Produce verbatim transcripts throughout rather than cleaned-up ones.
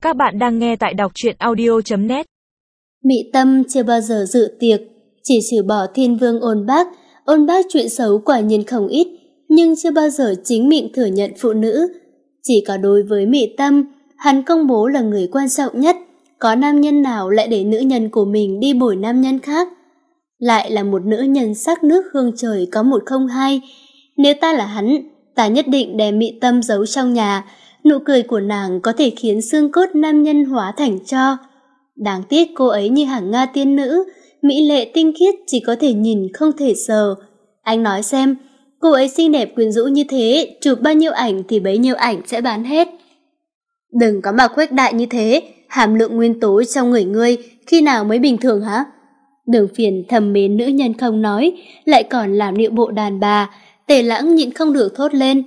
Các bạn đang nghe tại đọc truyện audio chấm net. Mị Tâm chưa bao giờ dự tiệc, chỉ trừ bỏ Thiên Vương Ôn Bác. Ôn Bác chuyện xấu quả nhiên không ít, nhưng chưa bao giờ chính miệng thừa nhận phụ nữ. Chỉ có đối với Mị Tâm, hắn công bố là người quan trọng nhất. Có nam nhân nào lại để nữ nhân của mình đi bồi nam nhân khác? Lại là một nữ nhân sắc nước hương trời có một không hai. Nếu ta là hắn, ta nhất định đem Mị Tâm giấu trong nhà. Nụ cười của nàng có thể khiến xương cốt nam nhân hóa thành tro. Đáng tiếc cô ấy như hàng Nga tiên nữ, mỹ lệ tinh khiết, chỉ có thể nhìn không thể sờ. Anh nói xem, cô ấy xinh đẹp quyến rũ như thế, chụp bao nhiêu ảnh thì bấy nhiêu ảnh sẽ bán hết. Đừng có mà khuếch đại như thế, hàm lượng nguyên tố trong người ngươi khi nào mới bình thường hả? Đường Phiền thầm mến nữ nhân không nói, lại còn làm điệu bộ đàn bà. Tề Lãng nhịn không được thốt lên.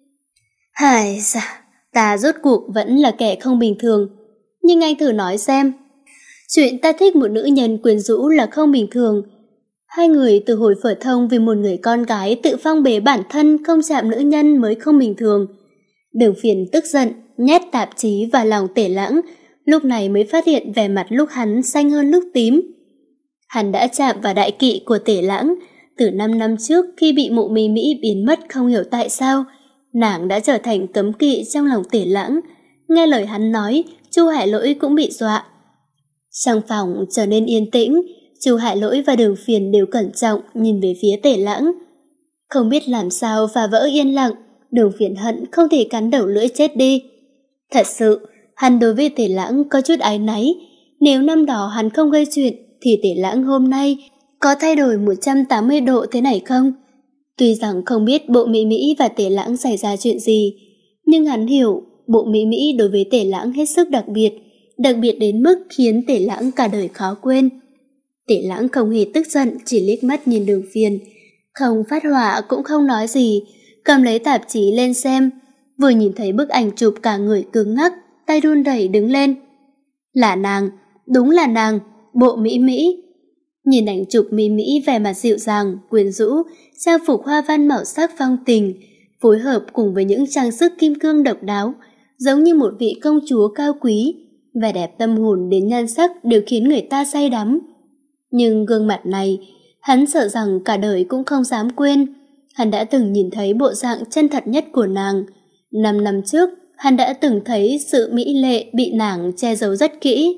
Hài da, ta rốt cuộc vẫn là kẻ không bình thường. Nhưng anh thử nói xem, chuyện ta thích một nữ nhân quyến rũ là không bình thường. Hai người từ hồi phở thông vì một người con gái tự phong bế bản thân không chạm nữ nhân mới không bình thường. Đường Phiền tức giận, nhét tạp chí vào lòng Tề Lãng, lúc này mới phát hiện vẻ mặt lúc hắn xanh hơn lúc tím. Hắn đã chạm vào đại kỵ của Tề Lãng. Từ năm năm trước khi bị Mộ Mỹ Mỹ biến mất không hiểu tại sao, nàng đã trở thành cấm kỵ trong lòng Tề Lãng. Nghe lời hắn nói, Chu Hải Lỗi cũng bị dọa. Trong phòng trở nên yên tĩnh, Chu Hải Lỗi và Đường Phiền đều cẩn trọng nhìn về phía Tề Lãng. Không biết làm sao phá vỡ yên lặng, Đường Phiền hận không thể cắn đầu lưỡi chết đi. Thật sự, hắn đối với Tề Lãng có chút áy náy. Nếu năm đó hắn không gây chuyện, thì Tề Lãng hôm nay có thay đổi một trăm tám mươi độ thế này không? Tuy rằng không biết Bộ Mỹ Mỹ và Tề Lãng xảy ra chuyện gì, nhưng hắn hiểu Bộ Mỹ Mỹ đối với Tề Lãng hết sức đặc biệt, đặc biệt đến mức khiến Tề Lãng cả đời khó quên. Tề Lãng không hề tức giận, chỉ liếc mắt nhìn Đường Phiền, không phát hỏa cũng không nói gì, cầm lấy tạp chí lên xem, vừa nhìn thấy bức ảnh chụp cả người cứng ngắc, tay run rẩy đứng lên. Là nàng, đúng là nàng, Bộ Mỹ Mỹ. Nhìn ảnh chụp Mỹ Mỹ vẻ mặt dịu dàng, quyến rũ, trang phục hoa văn màu sắc phong tình, phối hợp cùng với những trang sức kim cương độc đáo, giống như một vị công chúa cao quý, vẻ đẹp tâm hồn đến nhan sắc đều khiến người ta say đắm. Nhưng gương mặt này, hắn sợ rằng cả đời cũng không dám quên. Hắn đã từng nhìn thấy bộ dạng chân thật nhất của nàng. Năm năm trước, hắn đã từng thấy sự mỹ lệ bị nàng che giấu rất kỹ.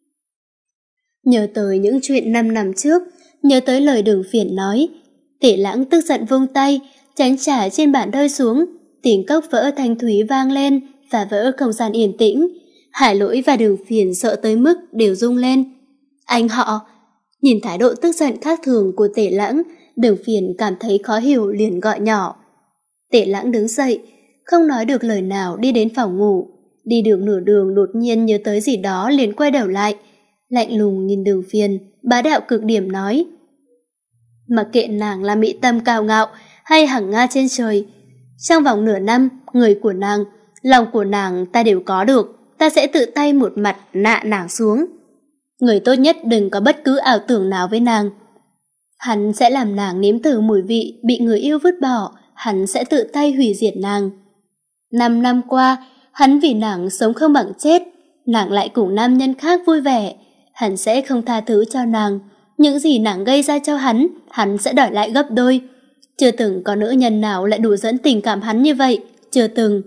Nhớ tới những chuyện năm năm trước, nhớ tới lời Đường Phiền nói, Tề Lãng tức giận vung tay, chén trà trên bàn rơi xuống, tiếng cốc vỡ thanh thúy vang lên, phá vỡ không gian yên tĩnh. Hải Lỗi và Đường Phiền sợ tới mức đều rung lên. Anh họ! Nhìn thái độ tức giận khác thường của Tề Lãng, Đường Phiền cảm thấy khó hiểu liền gọi nhỏ. Tề Lãng đứng dậy, không nói được lời nào đi đến phòng ngủ. Đi được nửa đường đột nhiên nhớ tới gì đó liền quay đầu lại, lạnh lùng nhìn Đường Phiền, bá đạo cực điểm nói. Mặc kệ nàng là Mỹ Tâm cao ngạo hay hằng Nga trên trời, trong vòng nửa năm, người của nàng, lòng của nàng ta đều có được, ta sẽ tự tay một mặt nạ nàng xuống. Người tốt nhất đừng có bất cứ ảo tưởng nào với nàng. Hắn sẽ làm nàng nếm thử mùi vị bị người yêu vứt bỏ, hắn sẽ tự tay hủy diệt nàng. Năm năm qua, hắn vì nàng sống không bằng chết, nàng lại cùng nam nhân khác vui vẻ, hắn sẽ không tha thứ cho nàng. Những gì nàng gây ra cho hắn, hắn sẽ đòi lại gấp đôi. Chưa từng có nữ nhân nào lại đủ dẫn tình cảm hắn như vậy, chưa từng.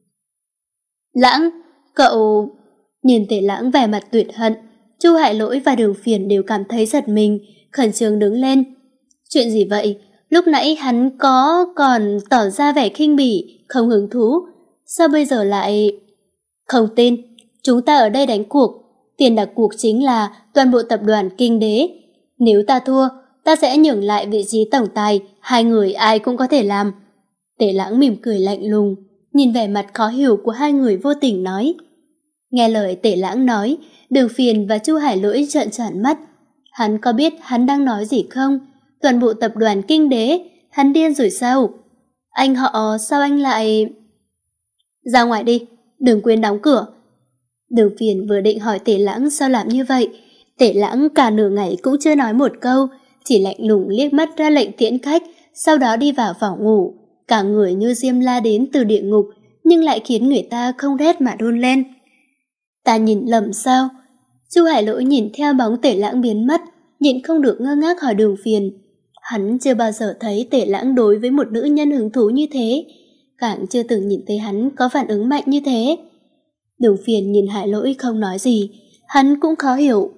Lãng, cậu... Nhìn Tề Lãng vẻ mặt tuyệt hận, Chu Hải Lỗi và Đường Phiền đều cảm thấy giật mình, khẩn trương đứng lên. Chuyện gì vậy? Lúc nãy hắn có còn tỏ ra vẻ khinh bỉ, không hứng thú. Sao bây giờ lại... Không tin, chúng ta ở đây đánh cuộc. Tiền đặt cuộc chính là toàn bộ tập đoàn Kinh Đế. Nếu ta thua, ta sẽ nhường lại vị trí tổng tài, hai người ai cũng có thể làm. Tề Lãng mỉm cười lạnh lùng, nhìn vẻ mặt khó hiểu của hai người vô tình nói. Nghe lời Tề Lãng nói, Đường Phiền và Chu Hải Lỗi trợn tròn mắt. Hắn có biết hắn đang nói gì không? Toàn bộ tập đoàn Kinh Đế, hắn điên rồi sao? Anh họ, sao anh lại... Ra ngoài đi, đừng quên đóng cửa. Đường Phiền vừa định hỏi Tề Lãng sao làm như vậy, Tề Lãng cả nửa ngày cũng chưa nói một câu, chỉ lạnh lùng liếc mắt ra lệnh tiễn khách, sau đó đi vào phòng ngủ. Cả người như diêm la đến từ địa ngục, nhưng lại khiến người ta không rét mà run lên. Ta nhìn lầm sao? Chu Hải Lỗi nhìn theo bóng Tể Lãng biến mất, nhịn không được ngơ ngác hỏi Đường Phiền. Hắn chưa bao giờ thấy Tể Lãng đối với một nữ nhân hứng thú như thế, càng chưa từng nhìn thấy hắn có phản ứng mạnh như thế. Đường Phiền nhìn Hải Lỗi không nói gì, hắn cũng khó hiểu.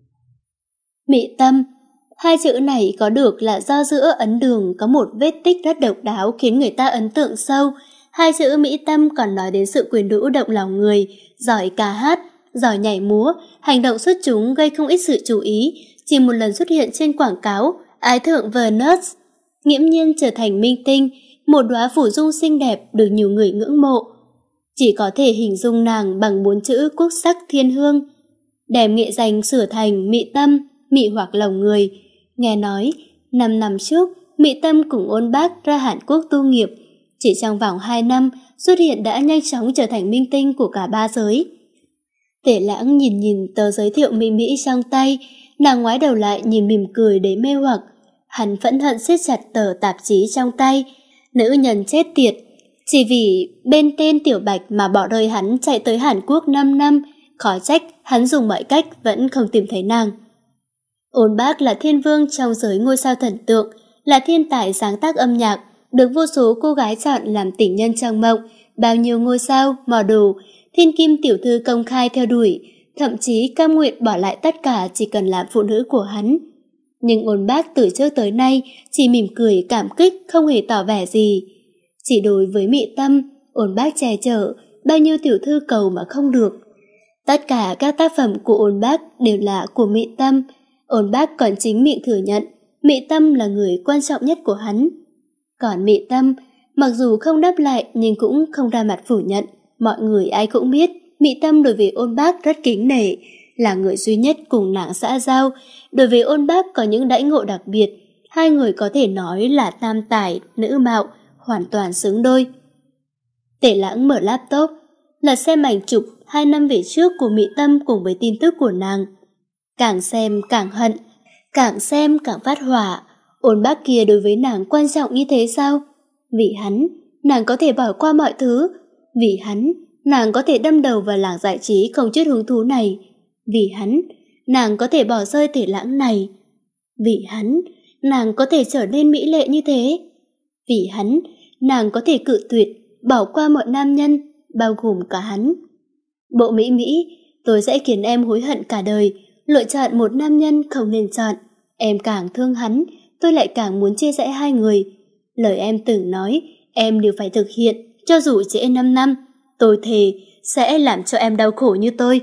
Mị tâm, hai chữ này có được là do giữa ấn đường có một vết tích rất độc đáo khiến người ta ấn tượng sâu. Hai chữ mỹ tâm còn nói đến sự quyến rũ động lòng người, giỏi ca hát, giỏi nhảy múa, hành động xuất chúng gây không ít sự chú ý, chỉ một lần xuất hiện trên quảng cáo Ái thượng Venus, nghiễm nhiên trở thành minh tinh, một đóa phủ dung xinh đẹp được nhiều người ngưỡng mộ. Chỉ có thể hình dung nàng bằng bốn chữ quốc sắc thiên hương, đem nghệ danh sửa thành mị tâm, mị hoặc lòng người. Nghe nói, năm năm trước, Mị Tâm cùng Ôn Bác ra Hàn Quốc tu nghiệp, chỉ trong vòng hai năm xuất hiện đã nhanh chóng trở thành minh tinh của cả ba giới. Tể Lãng nhìn nhìn tờ giới thiệu mỹ mỹ trong tay, nàng ngoái đầu lại nhìn mỉm cười để mê hoặc. Hắn phẫn hận siết chặt tờ tạp chí trong tay. Nữ nhân chết tiệt, chỉ vì bên tên Tiểu Bạch mà bỏ rơi hắn chạy tới Hàn Quốc năm năm, khó trách hắn dùng mọi cách vẫn không tìm thấy nàng. Ôn Bác là thiên vương trong giới ngôi sao thần tượng, là thiên tài sáng tác âm nhạc, được vô số cô gái chọn làm tình nhân trong mộng, bao nhiêu ngôi sao, model, thiên kim tiểu thư công khai theo đuổi, thậm chí cam nguyện bỏ lại tất cả chỉ cần làm phụ nữ của hắn. Nhưng Ôn Bác từ trước tới nay chỉ mỉm cười cảm kích, không hề tỏ vẻ gì. Chỉ đối với Mị Tâm, Ôn Bác che chở, bao nhiêu tiểu thư cầu mà không được. Tất cả các tác phẩm của Ôn Bác đều là của Mị Tâm. Ôn Bác còn chính miệng thừa nhận Mị Tâm là người quan trọng nhất của hắn. Còn Mị Tâm, mặc dù không đáp lại nhưng cũng không ra mặt phủ nhận. Mọi người ai cũng biết Mị Tâm đối với Ôn Bác rất kính nể, là người duy nhất cùng nàng xã giao. Đối với Ôn Bác có những đãi ngộ đặc biệt, hai người có thể nói là tam tài, nữ mạo, hoàn toàn xứng đôi. Tể Lãng mở laptop, là xem ảnh chụp hai năm về trước của Mị Tâm cùng với tin tức của nàng. Càng xem càng hận, càng xem càng phát hỏa. Ôn Bác kia đối với nàng quan trọng như thế sao? Vì hắn, nàng có thể bỏ qua mọi thứ. Vì hắn, nàng có thể đâm đầu vào làng giải trí không chút hứng thú này. Vì hắn, nàng có thể bỏ rơi Tể Lãng này. Vì hắn, nàng có thể trở nên mỹ lệ như thế. Vì hắn, nàng có thể cự tuyệt, bỏ qua mọi nam nhân, bao gồm cả hắn. Bộ Mỹ Mỹ, tôi sẽ khiến em hối hận cả đời. Lựa chọn một nam nhân không nên chọn. Em càng thương hắn, tôi lại càng muốn chia rẽ hai người. Lời em từng nói, em đều phải thực hiện, cho dù trễ năm năm. Tôi thề sẽ làm cho em đau khổ như tôi.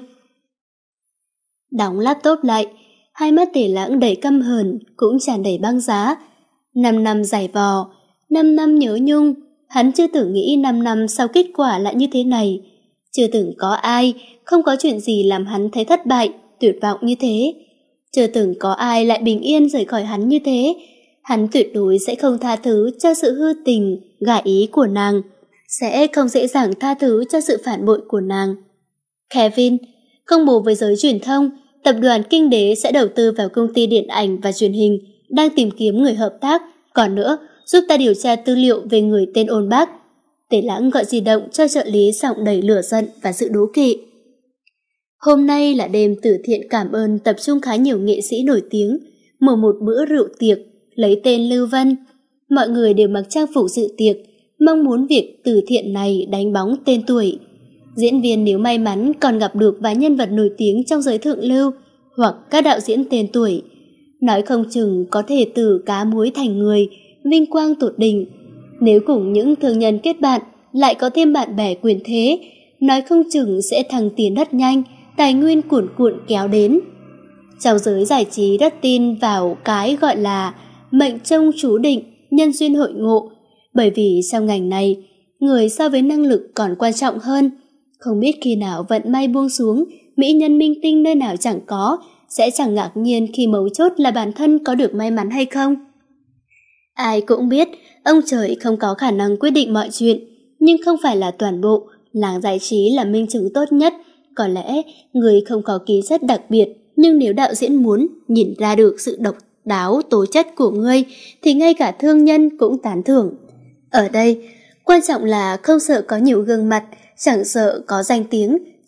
Đóng laptop lại, hai mắt Tể Lãng đầy căm hờn, cũng tràn đầy băng giá. Năm năm giải vò, năm năm nhớ nhung, hắn chưa từng nghĩ năm năm sau kết quả lại như thế này. Chưa từng có ai, không có chuyện gì làm hắn thấy thất bại, tuyệt vọng như thế. Chưa từng có ai lại bình yên rời khỏi hắn như thế. Hắn tuyệt đối sẽ không tha thứ cho sự hư tình, gả ý của nàng, sẽ không dễ dàng tha thứ cho sự phản bội của nàng. Kevin, công bố với giới truyền thông, tập đoàn Kinh Đế sẽ đầu tư vào công ty điện ảnh và truyền hình, đang tìm kiếm người hợp tác. Còn nữa, giúp ta điều tra tư liệu về người tên Ôn Bác. Tể Lãng gọi di động cho trợ lý giọng đầy lửa giận và sự đố kỵ. Hôm nay là đêm từ thiện cảm ơn tập trung khá nhiều nghệ sĩ nổi tiếng, mở một bữa rượu tiệc, lấy tên Lưu Vân. Mọi người đều mặc trang phục dự tiệc, mong muốn việc từ thiện này đánh bóng tên tuổi. Diễn viên nếu may mắn còn gặp được vài nhân vật nổi tiếng trong giới thượng lưu, hoặc các đạo diễn tên tuổi. Nói không chừng có thể từ cá muối thành người, vinh quang tột đỉnh. Nếu cùng những thương nhân kết bạn, lại có thêm bạn bè quyền thế, nói không chừng sẽ thăng tiến rất nhanh, tài nguyên cuồn cuộn kéo đến. Trong giới giải trí rất tin vào cái gọi là mệnh trông chú định, nhân duyên hội ngộ, bởi vì trong ngành này, người so với năng lực còn quan trọng hơn. Không biết khi nào vận may buông xuống, mỹ nhân minh tinh nơi nào chẳng có, sẽ chẳng ngạc nhiên khi mấu chốt là bản thân có được may mắn hay không. Ai cũng biết, ông trời không có khả năng quyết định mọi chuyện, nhưng không phải là toàn bộ, làng giải trí là minh chứng tốt nhất. Có lẽ người không có ký chất đặc biệt, nhưng nếu đạo diễn muốn nhìn ra được sự độc đáo tố chất của ngươi, thì ngay cả thương nhân cũng tán thưởng. Ở đây, quan trọng là không sợ có nhiều gương mặt, chẳng sợ có danh tiếng,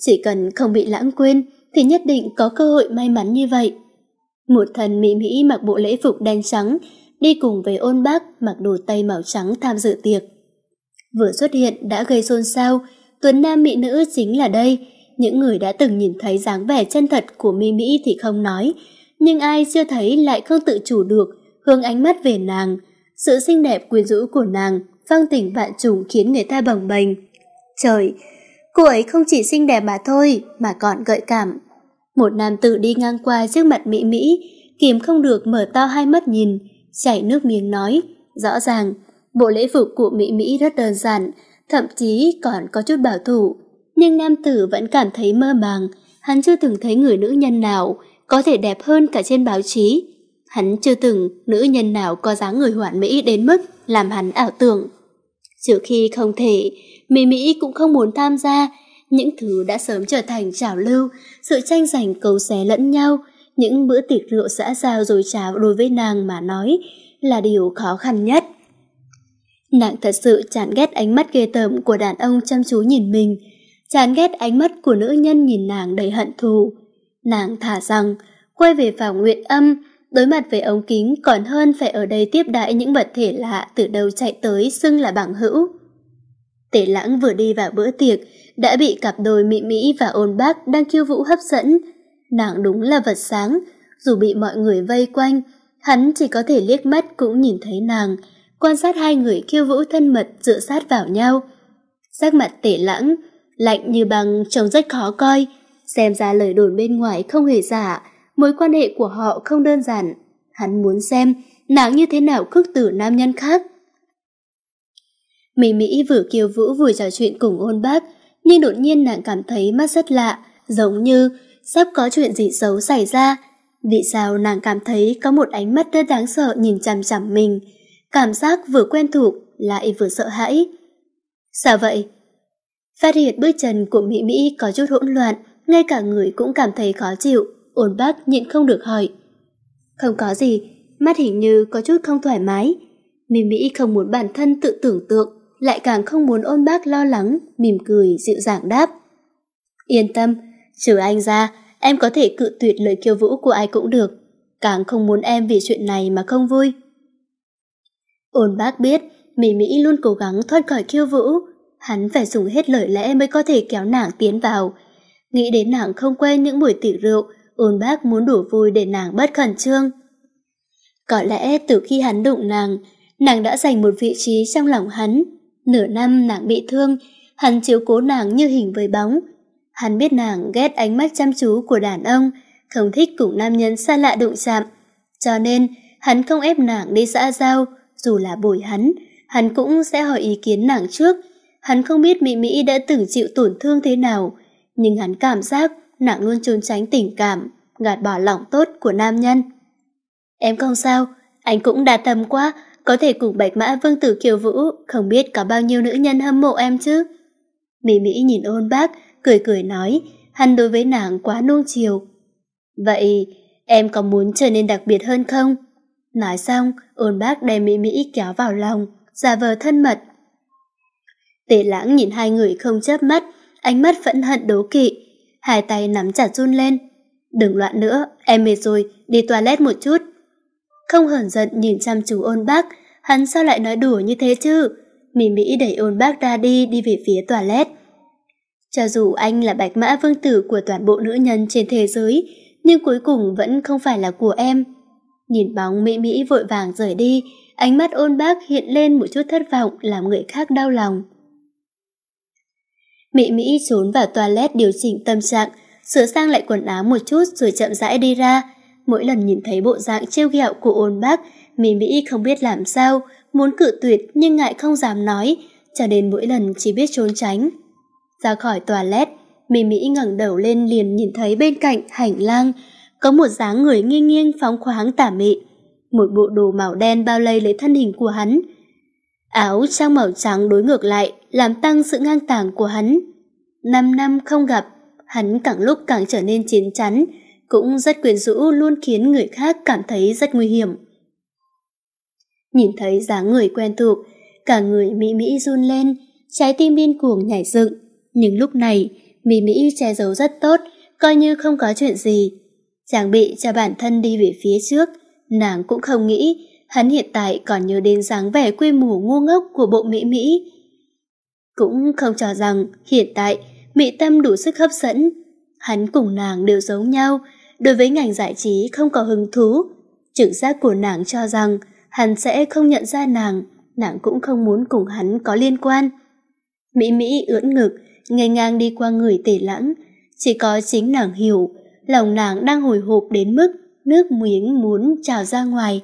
Chỉ cần không bị lãng quên thì nhất định có cơ hội may mắn như vậy. Một thần mỹ Mỹ mặc bộ lễ phục đen trắng, đi cùng với Ôn Bác mặc đồ tây màu trắng tham dự tiệc. Vừa xuất hiện đã gây xôn xao, tuấn nam mỹ nữ chính là đây. Những người đã từng nhìn thấy dáng vẻ chân thật của Mỹ Mỹ thì không nói, nhưng ai chưa thấy lại không tự chủ được hướng ánh mắt về nàng. Sự xinh đẹp quyến rũ của nàng, phong tình vạn trùng khiến người ta bồng bềnh. Trời, cô ấy không chỉ xinh đẹp mà thôi, mà còn gợi cảm. Một nam tử đi ngang qua trước mặt Mỹ Mỹ, kìm không được mở to hai mắt nhìn, chảy nước miếng nói, rõ ràng, bộ lễ phục của Mỹ Mỹ rất đơn giản, thậm chí còn có chút bảo thủ. Nhưng nam tử vẫn cảm thấy mơ màng, hắn chưa từng thấy người nữ nhân nào có thể đẹp hơn cả trên báo chí. Hắn chưa từng nữ nhân nào có dáng người hoàn mỹ đến mức làm hắn ảo tưởng. Trừ khi không thể, Mỹ Mỹ cũng không muốn tham gia. Những thứ đã sớm trở thành trào lưu, sự tranh giành cấu xé lẫn nhau, những bữa tiệc rượu xã giao dối trá đối với nàng mà nói là điều khó khăn nhất. Nàng thật sự chán ghét ánh mắt ghê tởm của đàn ông chăm chú nhìn mình, chán ghét ánh mắt của nữ nhân nhìn nàng đầy hận thù. Nàng thả rằng, quay về phòng Nguyệt Âm, đối mặt với ống kính còn hơn phải ở đây tiếp đãi những vật thể lạ từ đâu chạy tới xưng là bằng hữu. Tề Lãng vừa đi vào bữa tiệc, đã bị cặp đôi Mỹ Mỹ và Ôn Bác đang khiêu vũ hấp dẫn. Nàng đúng là vật sáng, dù bị mọi người vây quanh, hắn chỉ có thể liếc mắt cũng nhìn thấy nàng, quan sát hai người khiêu vũ thân mật dựa sát vào nhau. Sắc mặt Tề Lãng lạnh như băng, trông rất khó coi, xem ra lời đồn bên ngoài không hề giả, mối quan hệ của họ không đơn giản. Hắn muốn xem nàng như thế nào khước từ nam nhân khác. Mỹ Mỹ vừa khiêu vũ vừa trò chuyện cùng Ôn Bác, nhưng đột nhiên nàng cảm thấy mắt rất lạ, giống như sắp có chuyện gì xấu xảy ra. Vì sao nàng cảm thấy có một ánh mắt rất đáng sợ nhìn chằm chằm mình, cảm giác vừa quen thuộc lại vừa sợ hãi. Sao vậy? Phát hiện bước chân của Mỹ Mỹ có chút hỗn loạn, ngay cả người cũng cảm thấy khó chịu. Ôn Bác nhịn không được hỏi. Không có gì, mắt hình như có chút không thoải mái. Mỹ Mỹ không muốn bản thân tự tưởng tượng, lại càng không muốn Ôn Bác lo lắng, mỉm cười dịu dàng đáp. Yên tâm, trừ anh ra, em có thể cự tuyệt lời khiêu vũ của ai cũng được, càng không muốn em vì chuyện này mà không vui. Ôn Bác biết Mỹ Mỹ luôn cố gắng thoát khỏi khiêu vũ, hắn phải dùng hết lời lẽ mới có thể kéo nàng tiến vào. Nghĩ đến nàng không quen những buổi tiệc rượu, Ôn Bác muốn đủ vui để nàng bớt khẩn trương. Có lẽ từ khi hắn đụng nàng, nàng đã giành một vị trí trong lòng hắn. Nửa năm nàng bị thương, hắn chiếu cố nàng như hình với bóng. Hắn biết nàng ghét ánh mắt chăm chú của đàn ông, không thích cùng nam nhân xa lạ đụng chạm. Cho nên, hắn không ép nàng đi xã giao, dù là bồi hắn, hắn cũng sẽ hỏi ý kiến nàng trước. Hắn không biết Mỹ Mỹ đã từng chịu tổn thương thế nào, nhưng hắn cảm giác nàng luôn trốn tránh tình cảm, gạt bỏ lòng tốt của nam nhân. Em không sao, anh cũng đạt tầm quá, có thể cùng Bạch Mã Vương tử khiêu vũ, không biết có bao nhiêu nữ nhân hâm mộ em chứ. Mỹ Mỹ nhìn Ôn Bác, cười cười nói, hắn đối với nàng quá nuông chiều. Vậy em có muốn trở nên đặc biệt hơn không? Nói xong, Ôn Bác đem Mỹ Mỹ kéo vào lòng, giả vờ thân mật. Tề Lãng nhìn hai người không chớp mắt, ánh mắt phẫn hận đố kỵ, hai tay nắm chặt run lên. Đừng loạn nữa, em mệt rồi, đi toilet một chút. Không hờn giận nhìn chăm chú Ôn Bác, hắn sao lại nói đùa như thế chứ? Mỹ Mỹ đẩy Ôn Bác ra đi, đi về phía toilet. Cho dù anh là Bạch Mã Vương tử của toàn bộ nữ nhân trên thế giới, nhưng cuối cùng vẫn không phải là của em. Nhìn bóng Mỹ Mỹ vội vàng rời đi, ánh mắt Ôn Bác hiện lên một chút thất vọng làm người khác đau lòng. Mỹ Mỹ trốn vào toilet điều chỉnh tâm trạng, sửa sang lại quần áo một chút rồi chậm rãi đi ra. Mỗi lần nhìn thấy bộ dạng trêu ghẹo của Ôn Bác, Mỹ Mỹ không biết làm sao, muốn cự tuyệt nhưng ngại không dám nói, cho nên mỗi lần chỉ biết trốn tránh. Ra khỏi toilet, Mỹ Mỹ ngẩng đầu lên liền nhìn thấy bên cạnh hành lang có một dáng người nghiêng nghiêng phóng khoáng tả mị. Một bộ đồ màu đen bao lấy lấy thân hình của hắn. Áo trong màu trắng đối ngược lại làm tăng sự ngang tàng của hắn. Năm năm không gặp, hắn càng lúc càng trở nên chín chắn, cũng rất quyến rũ, luôn khiến người khác cảm thấy rất nguy hiểm. Nhìn thấy dáng người quen thuộc, cả người Mỹ Mỹ run lên, trái tim điên cuồng nhảy dựng. Nhưng lúc này, Mỹ Mỹ che giấu rất tốt, coi như không có chuyện gì. Trang bị cho bản thân đi về phía trước, nàng cũng không nghĩ hắn hiện tại còn nhớ đến dáng vẻ quê mùa ngu ngốc của bộ Mỹ Mỹ. Cũng không cho rằng hiện tại Mỹ Tâm đủ sức hấp dẫn. Hắn cùng nàng đều giống nhau, đối với ngành giải trí không có hứng thú. Trực giác của nàng cho rằng hắn sẽ không nhận ra nàng, nàng cũng không muốn cùng hắn có liên quan. Mỹ Mỹ ưỡn ngực, nghênh ngang đi qua người Tề Lãng. Chỉ có chính nàng hiểu, lòng nàng đang hồi hộp đến mức nước miếng muốn trào ra ngoài.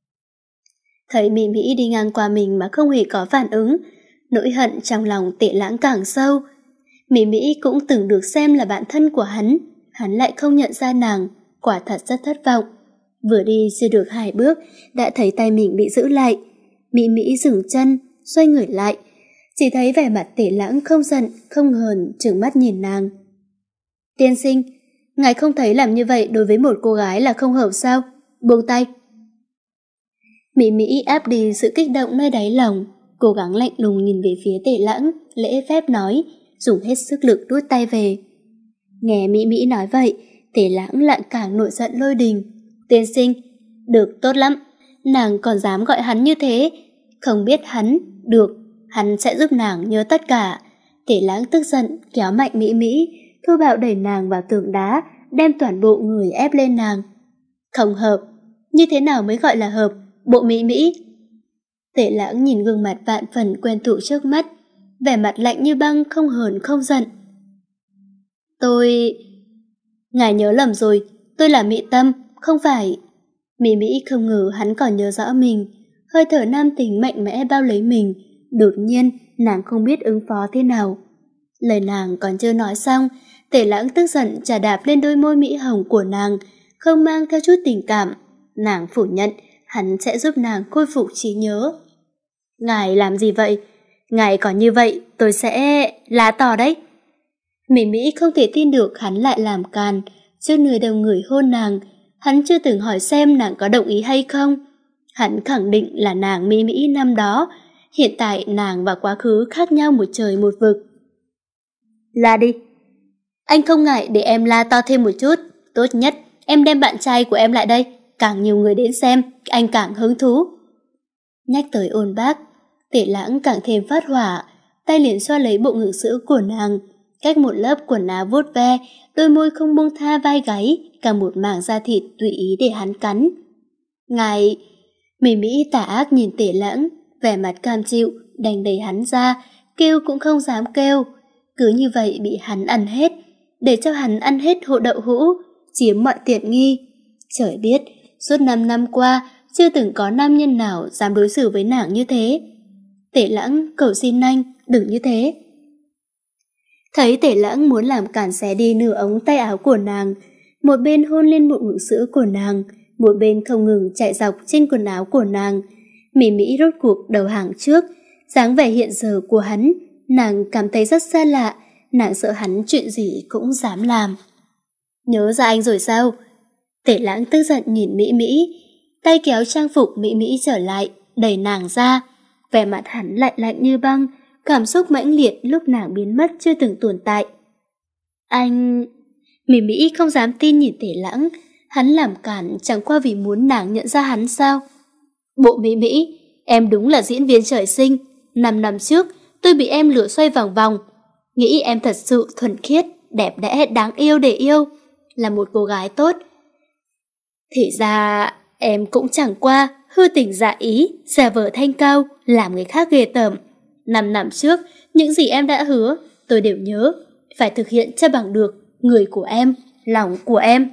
Thấy Mỹ Mỹ đi ngang qua mình mà không hề có phản ứng, nỗi hận trong lòng Tề Lãng càng sâu. Mỹ Mỹ cũng từng được xem là bạn thân của hắn, hắn lại không nhận ra nàng, quả thật rất thất vọng. Vừa đi chưa được hai bước, đã thấy tay mình bị giữ lại. Mỹ Mỹ dừng chân, xoay người lại, chỉ thấy vẻ mặt Tề Lãng không giận, không hờn, trừng mắt nhìn nàng. Tiên sinh, ngài không thấy làm như vậy đối với một cô gái là không hợp sao? Buông tay. Mỹ Mỹ áp đi sự kích động nơi đáy lòng, cố gắng lạnh lùng nhìn về phía Tề Lãng, lễ phép nói, dùng hết sức lực rút tay về. Nghe Mỹ Mỹ nói vậy, Tề Lãng lại càng nổi giận lôi đình. Tiên sinh, được, tốt lắm, nàng còn dám gọi hắn như thế. Không biết hắn, được, hắn sẽ giúp nàng nhớ tất cả. Tề Lãng tức giận, kéo mạnh Mỹ Mỹ, thô bạo đẩy nàng vào tường đá, đem toàn bộ người ép lên nàng. Không hợp, như thế nào mới gọi là hợp, bộ Mỹ Mỹ? Tề Lãng nhìn gương mặt vạn phần quen thuộc trước mắt, vẻ mặt lạnh như băng, không hờn không giận. Tôi... Ngài nhớ lầm rồi, tôi là Mỹ Tâm, không phải... Mỹ Mỹ không ngờ hắn còn nhớ rõ mình, hơi thở nam tính mạnh mẽ bao lấy mình, đột nhiên nàng không biết ứng phó thế nào. Lời nàng còn chưa nói xong, Tề Lãng tức giận chà đạp lên đôi môi mỹ hồng của nàng, không mang theo chút tình cảm. Nàng phủ nhận hắn sẽ giúp nàng khôi phục trí nhớ. Ngài làm gì vậy? Ngài còn như vậy, tôi sẽ... lá to đấy. Mỹ Mỹ không thể tin được hắn lại làm càn, trước nơi đông người hôn nàng. Hắn chưa từng hỏi xem nàng có đồng ý hay không. Hắn khẳng định là nàng Mỹ Mỹ năm đó. Hiện tại nàng và quá khứ khác nhau một trời một vực. La đi. Anh không ngại để em la to thêm một chút. Tốt nhất em đem bạn trai của em lại đây. Càng nhiều người đến xem, anh càng hứng thú. Nhắc tới Ôn Bác, Tề Lãng càng thêm phát hỏa, tay liền xoa lấy bộ ngực sữa của nàng, cách một lớp quần áo vuốt ve, đôi môi không buông tha vai gáy, cả một mảng da thịt tùy ý để hắn cắn. Ngài... Mỹ Mỹ tà ác nhìn Tề Lãng, vẻ mặt cam chịu, đành đẩy hắn ra, kêu cũng không dám kêu. Cứ như vậy bị hắn ăn hết, để cho hắn ăn hết hộ đậu hũ, chiếm mọi tiện nghi. Trời biết, suốt năm năm qua, chưa từng có nam nhân nào dám đối xử với nàng như thế. Tề Lãng, cầu xin anh, đừng như thế. Thấy Tề Lãng muốn làm cản xé đi nửa ống tay áo của nàng, một bên hôn lên bộ ngực sữa của nàng, một bên không ngừng chạy dọc trên quần áo của nàng. Mỹ Mỹ rốt cuộc đầu hàng trước, dáng vẻ hiện giờ của hắn, nàng cảm thấy rất xa lạ, nàng sợ hắn chuyện gì cũng dám làm. Nhớ ra anh rồi sao? Tề Lãng tức giận nhìn Mỹ Mỹ, tay kéo trang phục Mỹ Mỹ trở lại, đẩy nàng ra. Vẻ mặt hắn lạnh lạnh như băng, cảm xúc mãnh liệt lúc nàng biến mất chưa từng tồn tại. Anh... Mỹ Mỹ không dám tin nhìn Tề Lãng, hắn làm cản chẳng qua vì muốn nàng nhận ra hắn sao? Bộ Mỹ Mỹ, em đúng là diễn viên trời sinh. Năm năm trước, tôi bị em lừa xoay vòng vòng. Nghĩ em thật sự thuần khiết, đẹp đẽ, đáng yêu để yêu, là một cô gái tốt. Thì ra, em cũng chẳng qua hư tình dạ ý, giả vờ thanh cao, làm người khác ghê tởm. Năm năm trước, những gì em đã hứa, tôi đều nhớ, phải thực hiện cho bằng được người của em, lòng của em.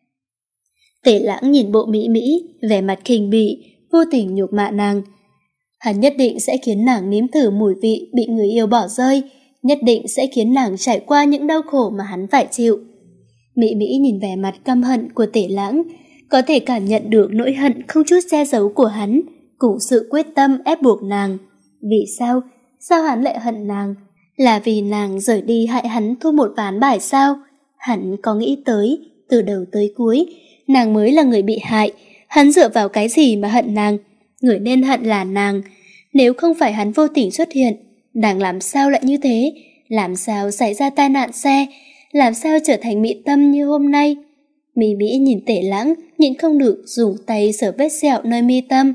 Tề Lãng nhìn bộ Mỹ Mỹ, vẻ mặt khinh bỉ, vô tình nhục mạ nàng. Hắn nhất định sẽ khiến nàng nếm thử mùi vị bị người yêu bỏ rơi, nhất định sẽ khiến nàng trải qua những đau khổ mà hắn phải chịu. Mỹ Mỹ nhìn vẻ mặt căm hận của Tề Lãng, có thể cảm nhận được nỗi hận không chút che giấu của hắn, cùng sự quyết tâm ép buộc nàng. Vì sao? Sao hắn lại hận nàng? Là vì nàng rời đi hại hắn thua một ván bài sao? Hắn có nghĩ tới, từ đầu tới cuối, nàng mới là người bị hại. Hắn dựa vào cái gì mà hận nàng? Người nên hận là nàng. Nếu không phải hắn vô tình xuất hiện, nàng làm sao lại như thế? làm sao xảy ra tai nạn xe, làm sao trở thành Mỹ Tâm như hôm nay. Mỹ Mỹ nhìn Tể Lãng, nhịn không được dùng tay sờ vết sẹo nơi mi tâm.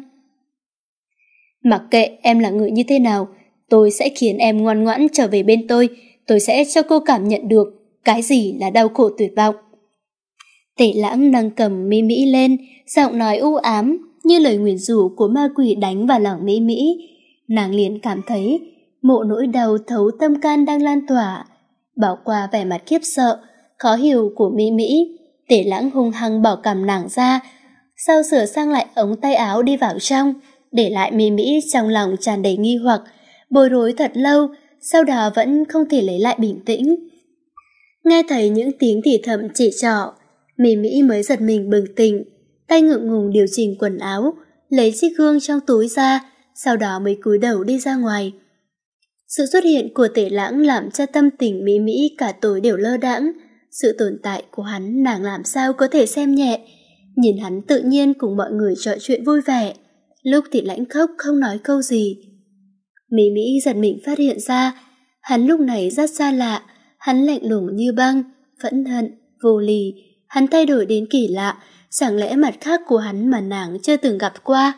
Mặc kệ em là người như thế nào, tôi sẽ khiến em ngoan ngoãn trở về bên tôi, tôi sẽ cho cô cảm nhận được cái gì là đau khổ tuyệt vọng. Tể Lãng nâng cầm Mỹ Mỹ lên, giọng nói u ám như lời nguyền rủa của ma quỷ đánh vào lòng Mỹ Mỹ. Nàng liền cảm thấy một nỗi đau thấu tâm can đang lan tỏa. Bỏ qua vẻ mặt khiếp sợ, khó hiểu của Mỹ Mỹ, Tể Lãng hung hăng bỏ cằm nàng ra, sau sửa sang lại ống tay áo đi vào trong, để lại Mỹ Mỹ trong lòng tràn đầy nghi hoặc, bối rối thật lâu, sau đó vẫn không thể lấy lại bình tĩnh. Nghe thấy những tiếng thì thầm chỉ trỏ, Mỹ Mỹ mới giật mình bừng tỉnh, tay ngượng ngùng điều chỉnh quần áo, lấy chiếc gương trong túi ra, sau đó mới cúi đầu đi ra ngoài. Sự xuất hiện của Tể Lãng làm cho tâm tình Mỹ Mỹ cả tối đều lơ đãng. Sự tồn tại của hắn nàng làm sao có thể xem nhẹ. Nhìn hắn tự nhiên cùng mọi người trò chuyện vui vẻ, lúc thì lãnh khốc không nói câu gì. Mỹ Mỹ giật mình phát hiện ra, hắn lúc này rất xa lạ, hắn lạnh lùng như băng, phẫn hận, vô lì, hắn thay đổi đến kỳ lạ, chẳng lẽ mặt khác của hắn mà nàng chưa từng gặp qua.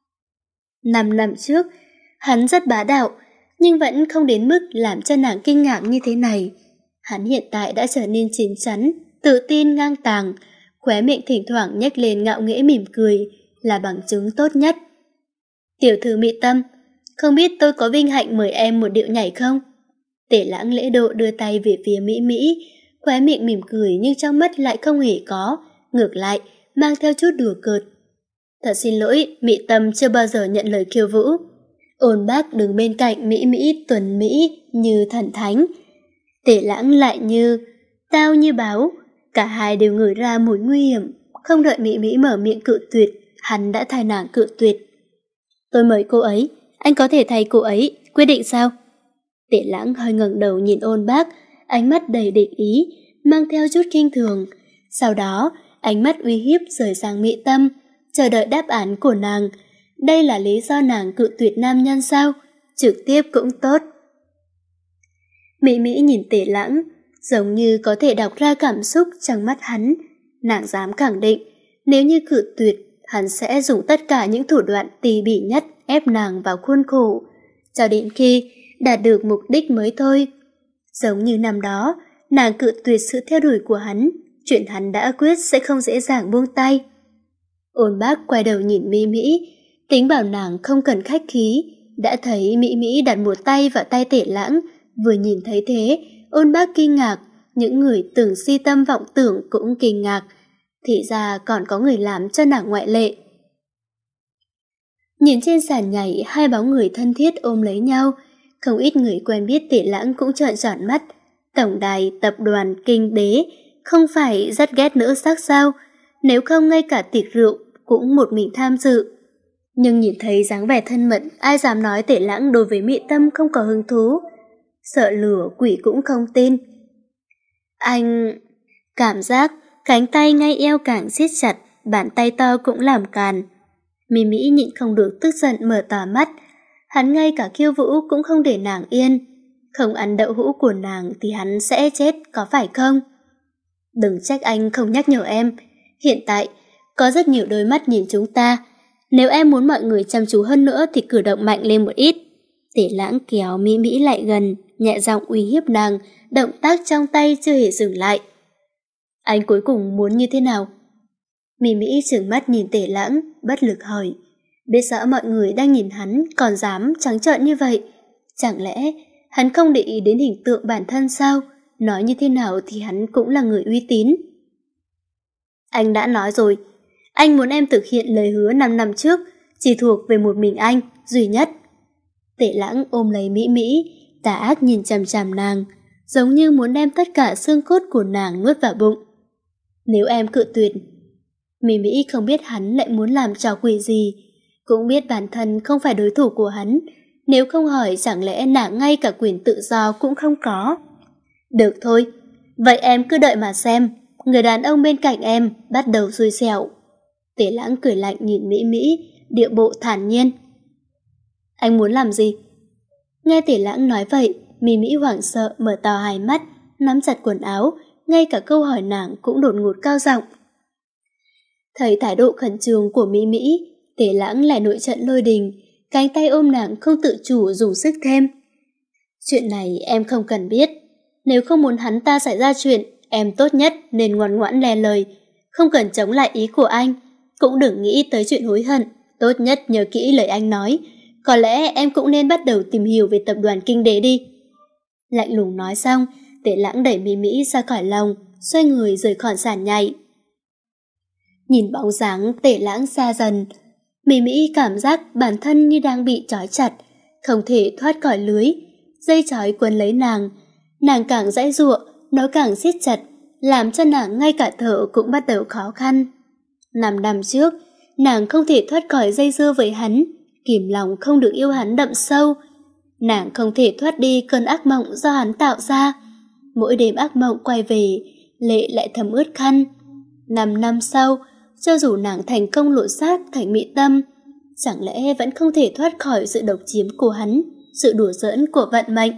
Năm năm trước, hắn rất bá đạo, nhưng vẫn không đến mức làm cho nàng kinh ngạc như thế này. Hắn hiện tại đã trở nên chín chắn, tự tin ngang tàng, khóe miệng thỉnh thoảng nhếch lên ngạo nghễ mỉm cười, là bằng chứng tốt nhất. Tiểu thư Mỹ Tâm, không biết tôi có vinh hạnh mời em một điệu nhảy không? Tể Lãng lễ độ đưa tay về phía Mỹ Mỹ, khóe miệng mỉm cười nhưng trong mắt lại không hề có, ngược lại, mang theo chút đùa cợt. Thật xin lỗi, Mỹ Tâm chưa bao giờ nhận lời khiêu vũ. Ôn Bác đứng bên cạnh Mỹ Mỹ tuần Mỹ như thần thánh. Tể Lãng lại như tao như báo, cả hai đều ngửi ra mùi nguy hiểm. Không đợi Mỹ Mỹ mở miệng cự tuyệt, hắn đã thay nàng cự tuyệt. Tôi mời cô ấy, anh có thể thay cô ấy, quyết định sao? Tể Lãng hơi ngẩng đầu nhìn Ôn Bác, ánh mắt đầy định ý, mang theo chút kinh thường. Sau đó, ánh mắt uy hiếp rời sang Mỹ Tâm, chờ đợi đáp án của nàng. Đây là lý do nàng cự tuyệt nam nhân sao? Trực tiếp cũng tốt. Mỹ Mỹ nhìn Tể Lãng, giống như có thể đọc ra cảm xúc trong mắt hắn. Nàng dám khẳng định, nếu như cự tuyệt, hắn sẽ dùng tất cả những thủ đoạn tỉ mỉ nhất ép nàng vào khuôn khổ, cho đến khi đạt được mục đích mới thôi. Giống như năm đó, nàng cự tuyệt sự theo đuổi của hắn, chuyện hắn đã quyết sẽ không dễ dàng buông tay. Ôn Bác quay đầu nhìn Mỹ Mỹ, tính bảo nàng không cần khách khí, đã thấy Mỹ Mỹ đặt một tay vào tay Tể Lãng. Vừa nhìn thấy thế, Ôn Bác kinh ngạc, những người từng si tâm vọng tưởng cũng kinh ngạc, thì ra còn có người làm cho nàng ngoại lệ. Nhìn trên sàn nhảy hai bóng người thân thiết ôm lấy nhau, không ít người quen biết Tể Lãng cũng trợn tròn mắt. Tổng đài, tập đoàn, kinh đế, không phải rất ghét nữ sắc sao? Nếu không ngay cả tiệc rượu cũng một mình tham dự. Nhưng nhìn thấy dáng vẻ thân mật, ai dám nói Tể Lãng đối với Mỹ Tâm không có hứng thú. Sợ lửa quỷ cũng không tin. Anh... Cảm giác cánh tay ngay eo càng siết chặt, bàn tay to cũng làm càn. Mỹ Mỹ nhịn không được tức giận mở to mắt. Hắn ngay cả khiêu vũ cũng không để nàng yên. Không ăn đậu hũ của nàng thì hắn sẽ chết, có phải không? Đừng trách anh không nhắc nhở em. Hiện tại, có rất nhiều đôi mắt nhìn chúng ta. Nếu em muốn mọi người chăm chú hơn nữa thì cử động mạnh lên một ít. Tể Lãng kéo Mỹ Mỹ lại gần, nhẹ giọng uy hiếp nàng, động tác trong tay chưa hề dừng lại. Anh cuối cùng muốn như thế nào? Mỹ Mỹ trừng mắt nhìn Tể Lãng, bất lực hỏi. Biết rõ mọi người đang nhìn hắn, còn dám trắng trợn như vậy. Chẳng lẽ hắn không để ý đến hình tượng bản thân sao? Nói như thế nào thì hắn cũng là người uy tín. Anh đã nói rồi, anh muốn em thực hiện lời hứa năm năm trước, chỉ thuộc về một mình anh, duy nhất. Tể Lãng ôm lấy Mỹ Mỹ, tà ác nhìn chằm chằm nàng, giống như muốn đem tất cả xương cốt của nàng nuốt vào bụng. Nếu em cự tuyệt, Mỹ Mỹ không biết hắn lại muốn làm trò quỷ gì, cũng biết bản thân không phải đối thủ của hắn, nếu không hỏi chẳng lẽ nàng ngay cả quyền tự do cũng không có. Được thôi, vậy em cứ đợi mà xem, người đàn ông bên cạnh em bắt đầu xui xẻo. Tể Lãng cười lạnh nhìn Mỹ Mỹ, điệu bộ thản nhiên. Anh muốn làm gì? Nghe Tể Lãng nói vậy, Mỹ Mỹ hoảng sợ mở to hai mắt, nắm chặt quần áo, ngay cả câu hỏi nàng cũng đột ngột cao giọng. Thấy thái độ khẩn trương của Mỹ Mỹ, Tề Lãng lại nổi trận lôi đình, cánh tay ôm nàng không tự chủ dùng sức thêm. Chuyện này em không cần biết. Nếu không muốn hắn ta xảy ra chuyện, em tốt nhất nên ngoan ngoãn nghe lời, không cần chống lại ý của anh. Cũng đừng nghĩ tới chuyện hối hận, tốt nhất nhớ kỹ lời anh nói. Có lẽ em cũng nên bắt đầu tìm hiểu về tập đoàn Kinh Đế đi. Lạnh lùng nói xong, Tề Lãng đẩy Mỹ Mỹ ra khỏi lòng, xoay người rời khỏi sàn nhảy. Nhìn bóng dáng Tề Lãng xa dần, Mỹ Mỹ cảm giác bản thân như đang bị trói chặt, không thể thoát khỏi lưới. Dây trói quấn lấy nàng, nàng càng giãy giụa, nó càng siết chặt, làm cho nàng ngay cả thở cũng bắt đầu khó khăn. Năm năm trước, nàng không thể thoát khỏi dây dưa với hắn, kìm lòng không được yêu hắn đậm sâu. Nàng không thể thoát đi cơn ác mộng do hắn tạo ra. Mỗi đêm ác mộng quay về, lệ lại thấm ướt khăn. Năm năm sau, cho dù nàng thành công lộ xác thành mỹ tâm, chẳng lẽ vẫn không thể thoát khỏi sự độc chiếm của hắn, sự đùa giỡn của vận mệnh.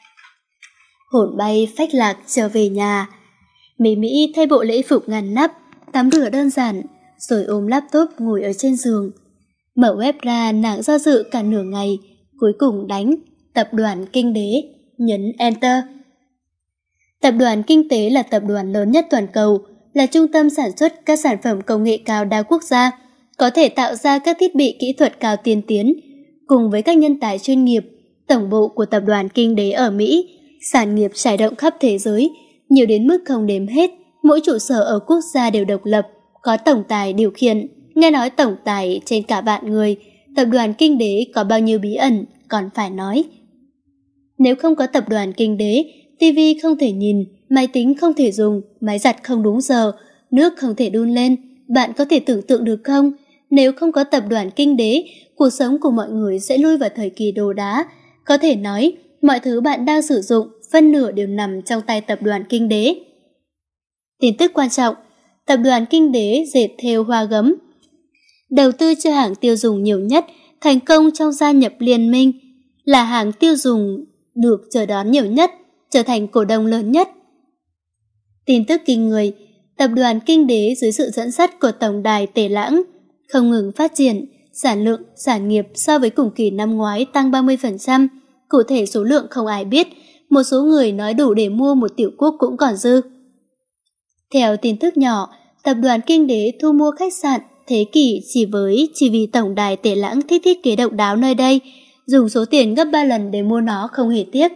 Hồn bay phách lạc trở về nhà. Mỹ Mỹ thay bộ lễ phục ngăn nắp, tắm rửa đơn giản, rồi ôm laptop ngồi ở trên giường. Mở web ra, nàng do dự cả nửa ngày, cuối cùng đánh Tập đoàn Kinh Đế, nhấn Enter. Tập đoàn Kinh Tế là tập đoàn lớn nhất toàn cầu, là trung tâm sản xuất các sản phẩm công nghệ cao đa quốc gia, có thể tạo ra các thiết bị kỹ thuật cao tiên tiến. Cùng với các nhân tài chuyên nghiệp, tổng bộ của Tập đoàn Kinh Đế ở Mỹ, sản nghiệp trải rộng khắp thế giới, nhiều đến mức không đếm hết. Mỗi trụ sở ở quốc gia đều độc lập, có tổng tài điều khiển. Nghe nói tổng tài trên cả vạn người, Tập đoàn Kinh Đế có bao nhiêu bí ẩn, còn phải nói. Nếu không có Tập đoàn Kinh Đế, tivi không thể nhìn, máy tính không thể dùng, máy giặt không đúng giờ, nước không thể đun lên. Bạn có thể tưởng tượng được không? Nếu không có Tập đoàn Kinh Đế, cuộc sống của mọi người sẽ lui vào thời kỳ đồ đá. Có thể nói, mọi thứ bạn đang sử dụng, phân nửa đều nằm trong tay Tập đoàn Kinh Đế. Tin tức quan trọng, Tập đoàn Kinh Đế dệt thêu hoa gấm. Đầu tư cho hàng tiêu dùng nhiều nhất, thành công trong gia nhập liên minh, là hàng tiêu dùng được chờ đón nhiều nhất, trở thành cổ đông lớn nhất. Tin tức kinh người, Tập đoàn Kinh Đế dưới sự dẫn dắt của Tổng đài Tề Lãng không ngừng phát triển, sản lượng, sản nghiệp so với cùng kỳ năm ngoái tăng ba mươi phần trăm, cụ thể số lượng không ai biết, một số người nói đủ để mua một tiểu quốc cũng còn dư. Theo tin tức nhỏ, Tập đoàn Kinh Đế thu mua khách sạn Thế Kỷ chỉ với chỉ vì Tổng đài Tề Lãng thích thiết kế độc đáo nơi đây, dùng số tiền gấp ba lần để mua nó không hề tiếc.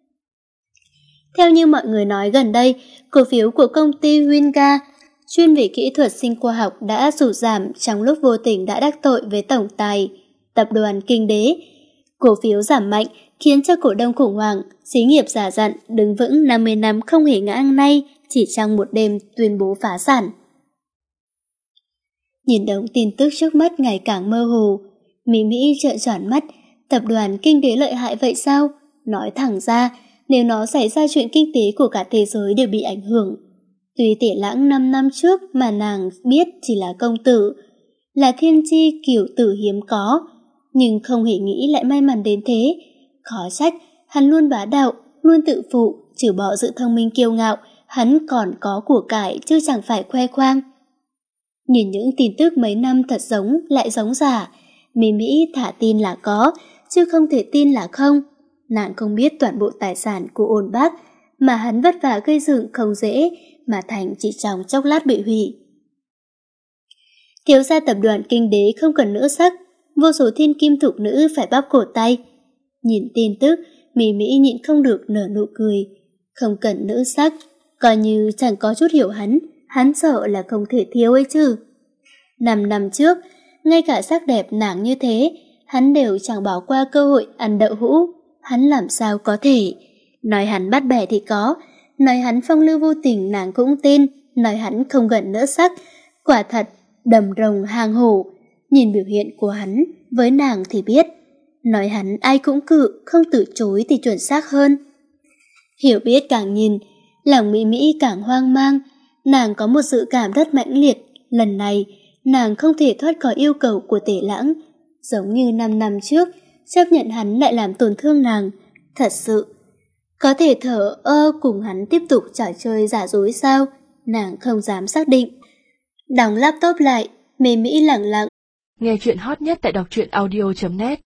Theo như mọi người nói gần đây, cổ phiếu của công ty Winga chuyên về kỹ thuật sinh khoa học đã sụt giảm trong lúc vô tình đã đắc tội với tổng tài Tập đoàn Kinh Đế. Cổ phiếu giảm mạnh khiến cho cổ đông khủng hoảng, xí nghiệp giả dặn đứng vững năm mươi năm không hề ngã nay chỉ trong một đêm tuyên bố phá sản. Nhìn đống tin tức trước mắt ngày càng mơ hồ, Mỹ Mỹ trợn tròn mắt. Tập đoàn Kinh Đế lợi hại vậy sao? Nói thẳng ra, nếu nó xảy ra chuyện kinh tế của cả thế giới đều bị ảnh hưởng. Tuy Tề Lãng năm năm trước mà nàng biết chỉ là công tử, là thiên chi kiểu tử hiếm có, nhưng không hề nghĩ lại may mắn đến thế. Khó trách, hắn luôn bá đạo, luôn tự phụ, trừ bỏ sự thông minh kiêu ngạo, hắn còn có của cải chứ chẳng phải khoe khoang. Nhìn những tin tức mấy năm thật giống lại giống giả, Mỹ Mỹ thả tin là có, chứ không thể tin là không. Nàng không biết toàn bộ tài sản của Ôn Bác mà hắn vất vả gây dựng không dễ, mà thành chỉ trong chốc lát bị hủy. Thiếu gia Tập đoàn Kinh Đế không cần nữ sắc, vô số thiên kim thục nữ phải bóp cổ tay. Nhìn tin tức, Mỹ Mỹ nhịn không được nở nụ cười. Không cần nữ sắc, coi như chẳng có chút hiểu hắn, hắn sợ là không thể thiếu ấy chứ. Năm năm trước, ngay cả sắc đẹp nàng như thế, hắn đều chẳng bỏ qua cơ hội ăn đậu hũ. Hắn làm sao có thể? Nói hắn bắt bẻ thì có, nói hắn phong lưu vô tình nàng cũng tin, nói hắn không gần nữ sắc, quả thật đầm rồng hang hổ. Nhìn biểu hiện của hắn với nàng thì biết, nói hắn ai cũng cự, không từ chối thì chuẩn xác hơn. Hiểu biết càng nhìn, lòng Mỹ Mỹ càng hoang mang. Nàng có một dự cảm rất mãnh liệt, lần này nàng không thể thoát khỏi yêu cầu của Tề Lãng. Giống như năm năm trước, chấp nhận hắn lại làm tổn thương nàng. Thật sự, Có thể thở ơ cùng hắn tiếp tục trò chơi giả dối sao? Nàng không dám xác định. Đóng laptop lại, Mê Mỹ lặng lặng. Nghe chuyện hot nhất tại đọc truyện audio chấm net.